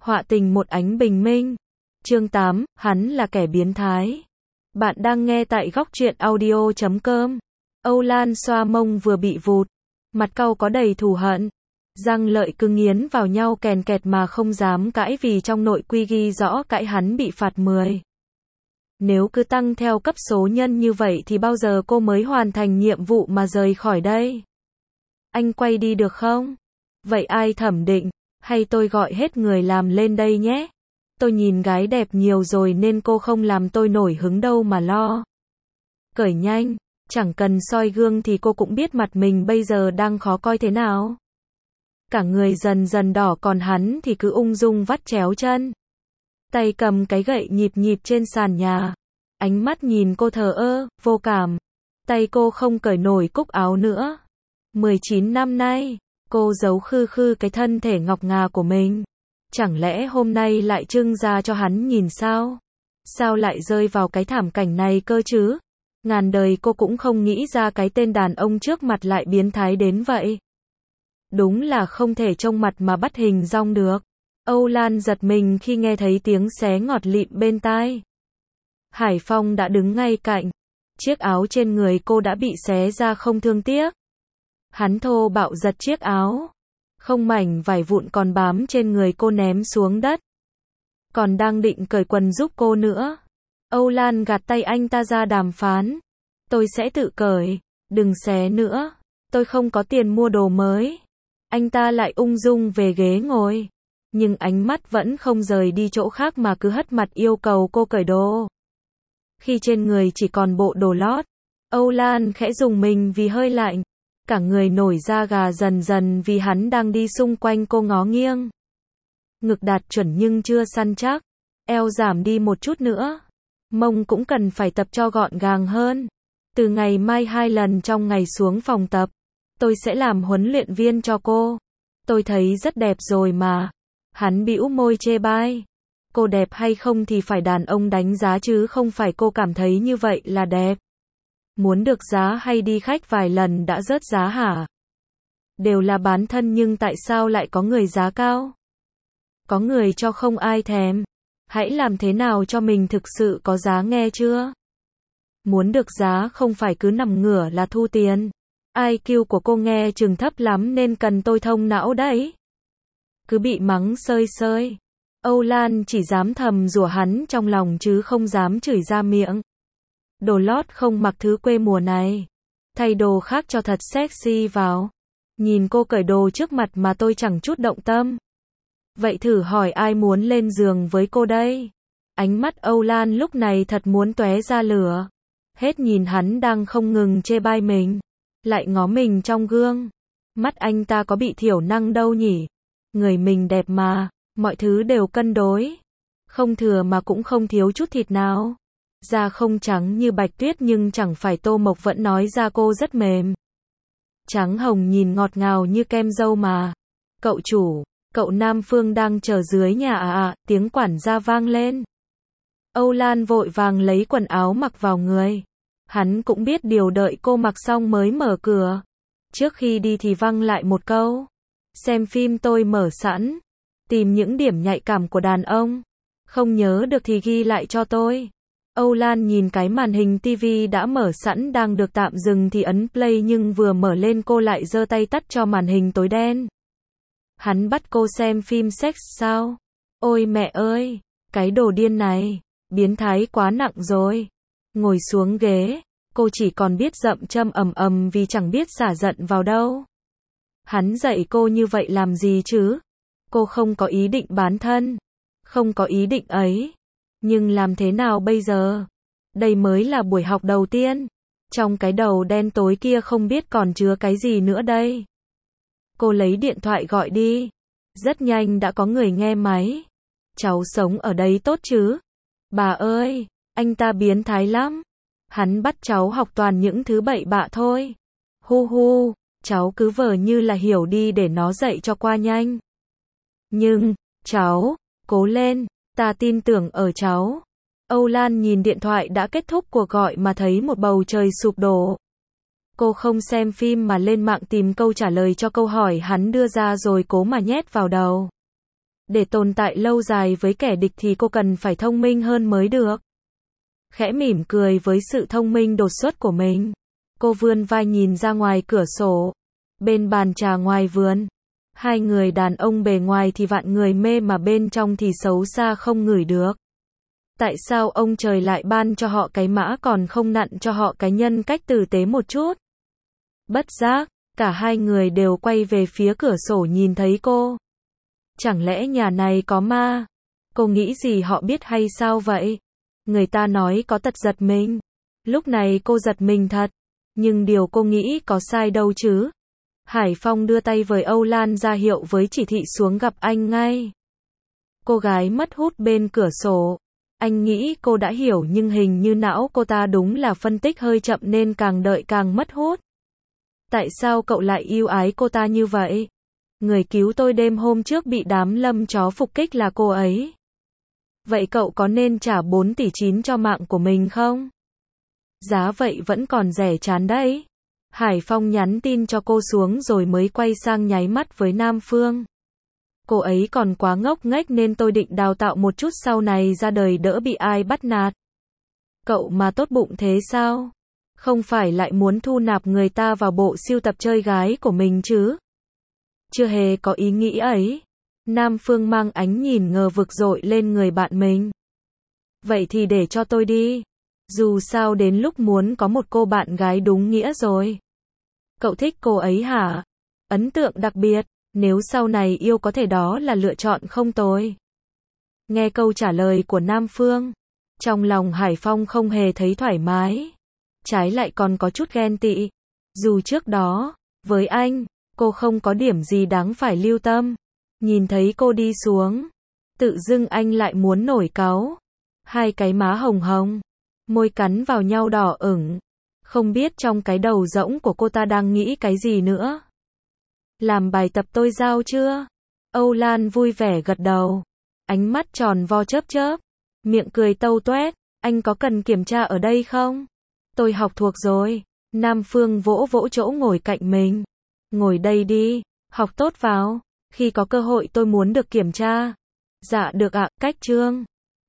Họa tình một ánh bình minh. Chương 8, hắn là kẻ biến thái. Bạn đang nghe tại góc truyện audio.com. Âu Lan xoa mông vừa bị vụt, mặt cau có đầy thù hận. Răng lợi cứ nghiến vào nhau kèn kẹt mà không dám cãi vì trong nội quy ghi rõ cãi hắn bị phạt 10. Nếu cứ tăng theo cấp số nhân như vậy thì bao giờ cô mới hoàn thành nhiệm vụ mà rời khỏi đây? Anh quay đi được không? Vậy ai thẩm định? Hay tôi gọi hết người làm lên đây nhé? Tôi nhìn gái đẹp nhiều rồi nên cô không làm tôi nổi hứng đâu mà lo. Cởi nhanh, chẳng cần soi gương thì cô cũng biết mặt mình bây giờ đang khó coi thế nào. Cả người dần dần đỏ còn hắn thì cứ ung dung vắt chéo chân. Tay cầm cái gậy nhịp nhịp trên sàn nhà. Ánh mắt nhìn cô thờ ơ, vô cảm. Tay cô không cởi nổi cúc áo nữa. 19 năm nay, cô giấu khư khư cái thân thể ngọc ngà của mình. Chẳng lẽ hôm nay lại trưng ra cho hắn nhìn sao? Sao lại rơi vào cái thảm cảnh này cơ chứ? Ngàn đời cô cũng không nghĩ ra cái tên đàn ông trước mặt lại biến thái đến vậy. Đúng là không thể trông mặt mà bắt hình dong được. Âu Lan giật mình khi nghe thấy tiếng xé ngọt lịm bên tai. Hải Phong đã đứng ngay cạnh. Chiếc áo trên người cô đã bị xé ra không thương tiếc. Hắn thô bạo giật chiếc áo. Không mảnh vải vụn còn bám trên người cô ném xuống đất. Còn đang định cởi quần giúp cô nữa. Âu Lan gạt tay anh ta ra đàm phán. Tôi sẽ tự cởi. Đừng xé nữa. Tôi không có tiền mua đồ mới. Anh ta lại ung dung về ghế ngồi. Nhưng ánh mắt vẫn không rời đi chỗ khác mà cứ hất mặt yêu cầu cô cởi đồ. Khi trên người chỉ còn bộ đồ lót, Âu Lan khẽ rùng mình vì hơi lạnh. Cả người nổi da gà dần dần vì hắn đang đi xung quanh cô ngó nghiêng. Ngực đạt chuẩn nhưng chưa săn chắc. Eo giảm đi một chút nữa. Mông cũng cần phải tập cho gọn gàng hơn. Từ ngày mai 2 lần trong ngày xuống phòng tập. Tôi sẽ làm huấn luyện viên cho cô. Tôi thấy rất đẹp rồi mà. Hắn bĩu môi chê bai. Cô đẹp hay không thì phải đàn ông đánh giá chứ không phải cô cảm thấy như vậy là đẹp. Muốn được giá hay đi khách vài lần đã rớt giá hả? Đều là bán thân nhưng tại sao lại có người giá cao? Có người cho không ai thèm. Hãy làm thế nào cho mình thực sự có giá nghe chưa? Muốn được giá không phải cứ nằm ngửa là thu tiền. IQ của cô nghe chừng thấp lắm nên cần tôi thông não đấy. Cứ bị mắng sơi sơi. Âu Lan chỉ dám thầm rủa hắn trong lòng chứ không dám chửi ra miệng. Đồ lót không mặc thứ quê mùa này. Thay đồ khác cho thật sexy vào. Nhìn cô cởi đồ trước mặt mà tôi chẳng chút động tâm. Vậy thử hỏi ai muốn lên giường với cô đây? Ánh mắt Âu Lan lúc này thật muốn tóe ra lửa. Hết nhìn hắn đang không ngừng chê bai mình. Lại ngó mình trong gương. Mắt anh ta có bị thiểu năng đâu nhỉ? Người mình đẹp mà. Mọi thứ đều cân đối. Không thừa mà cũng không thiếu chút thịt nào. Da không trắng như bạch tuyết nhưng chẳng phải Tô Mộc vẫn nói da cô rất mềm. Trắng hồng nhìn ngọt ngào như kem dâu mà. Cậu chủ, cậu Nam Phương đang chờ dưới nhà à, tiếng quản gia vang lên. Âu Lan vội vàng lấy quần áo mặc vào người. Hắn cũng biết điều đợi cô mặc xong mới mở cửa. Trước khi đi thì văng lại một câu. Xem phim tôi mở sẵn. Tìm những điểm nhạy cảm của đàn ông. Không nhớ được thì ghi lại cho tôi. Âu Lan nhìn cái màn hình TV đã mở sẵn đang được tạm dừng thì ấn play nhưng vừa mở lên cô lại giơ tay tắt cho màn hình tối đen. Hắn bắt cô xem phim sex sao? Ôi mẹ ơi, cái đồ điên này, biến thái quá nặng rồi. Ngồi xuống ghế, cô chỉ còn biết dậm châm ầm ầm vì chẳng biết xả giận vào đâu. Hắn dạy cô như vậy làm gì chứ? Cô không có ý định bán thân. Không có ý định ấy. Nhưng làm thế nào bây giờ? Đây mới là buổi học đầu tiên. Trong cái đầu đen tối kia không biết còn chứa cái gì nữa đây. Cô lấy điện thoại gọi đi. Rất nhanh đã có người nghe máy. Cháu sống ở đấy tốt chứ? Bà ơi, anh ta biến thái lắm. Hắn bắt cháu học toàn những thứ bậy bạ thôi. Hu hu, cháu cứ vờ như là hiểu đi để nó dạy cho qua nhanh. Nhưng, cháu, cố lên, ta tin tưởng ở cháu. Âu Lan nhìn điện thoại đã kết thúc cuộc gọi mà thấy một bầu trời sụp đổ. Cô không xem phim mà lên mạng tìm câu trả lời cho câu hỏi hắn đưa ra rồi cố mà nhét vào đầu. Để tồn tại lâu dài với kẻ địch thì cô cần phải thông minh hơn mới được. Khẽ mỉm cười với sự thông minh đột xuất của mình, cô vươn vai nhìn ra ngoài cửa sổ. Bên bàn trà ngoài vườn, hai người đàn ông bề ngoài thì vạn người mê mà bên trong thì xấu xa không ngửi được. Tại sao ông trời lại ban cho họ cái mã còn không nặn cho họ cái nhân cách tử tế một chút? Bất giác, cả hai người đều quay về phía cửa sổ nhìn thấy cô. Chẳng lẽ nhà này có ma? Cô nghĩ gì họ biết hay sao vậy? Người ta nói có tật giật mình. Lúc này cô giật mình thật. Nhưng điều cô nghĩ có sai đâu chứ? Hải Phong đưa tay với Âu Lan ra hiệu với chỉ thị xuống gặp anh ngay. Cô gái mất hút bên cửa sổ. Anh nghĩ cô đã hiểu nhưng hình như não cô ta đúng là phân tích hơi chậm nên càng đợi càng mất hút. Tại sao cậu lại yêu ái cô ta như vậy? Người cứu tôi đêm hôm trước bị đám lâm chó phục kích là cô ấy. Vậy cậu có nên trả 4 tỷ 9 cho mạng của mình không? Giá vậy vẫn còn rẻ chán đấy. Hải Phong nhắn tin cho cô xuống rồi mới quay sang nháy mắt với Nam Phương. Cô ấy còn quá ngốc nghếch nên tôi định đào tạo một chút sau này ra đời đỡ bị ai bắt nạt. Cậu mà tốt bụng thế sao? Không phải lại muốn thu nạp người ta vào bộ sưu tập chơi gái của mình chứ? Chưa hề có ý nghĩ ấy. Nam Phương mang ánh nhìn ngờ vực dội lên người bạn mình. Vậy thì để cho tôi đi. Dù sao đến lúc muốn có một cô bạn gái đúng nghĩa rồi. Cậu thích cô ấy hả? Ấn tượng đặc biệt, nếu sau này yêu có thể đó là lựa chọn không tồi. Nghe câu trả lời của Nam Phương, trong lòng Hải Phong không hề thấy thoải mái. Trái lại còn có chút ghen tị. Dù trước đó, với anh, cô không có điểm gì đáng phải lưu tâm. Nhìn thấy cô đi xuống, tự dưng anh lại muốn nổi cáu. Hai cái má hồng hồng, môi cắn vào nhau đỏ ửng. Không biết trong cái đầu rỗng của cô ta đang nghĩ cái gì nữa. Làm bài tập tôi giao chưa? Âu Lan vui vẻ gật đầu. Ánh mắt tròn vo chớp chớp. Miệng cười tâu toét. Anh có cần kiểm tra ở đây không? Tôi học thuộc rồi. Nam Phương vỗ vỗ chỗ ngồi cạnh mình. Ngồi đây đi. Học tốt vào. Khi có cơ hội tôi muốn được kiểm tra. Dạ được ạ, cách chương.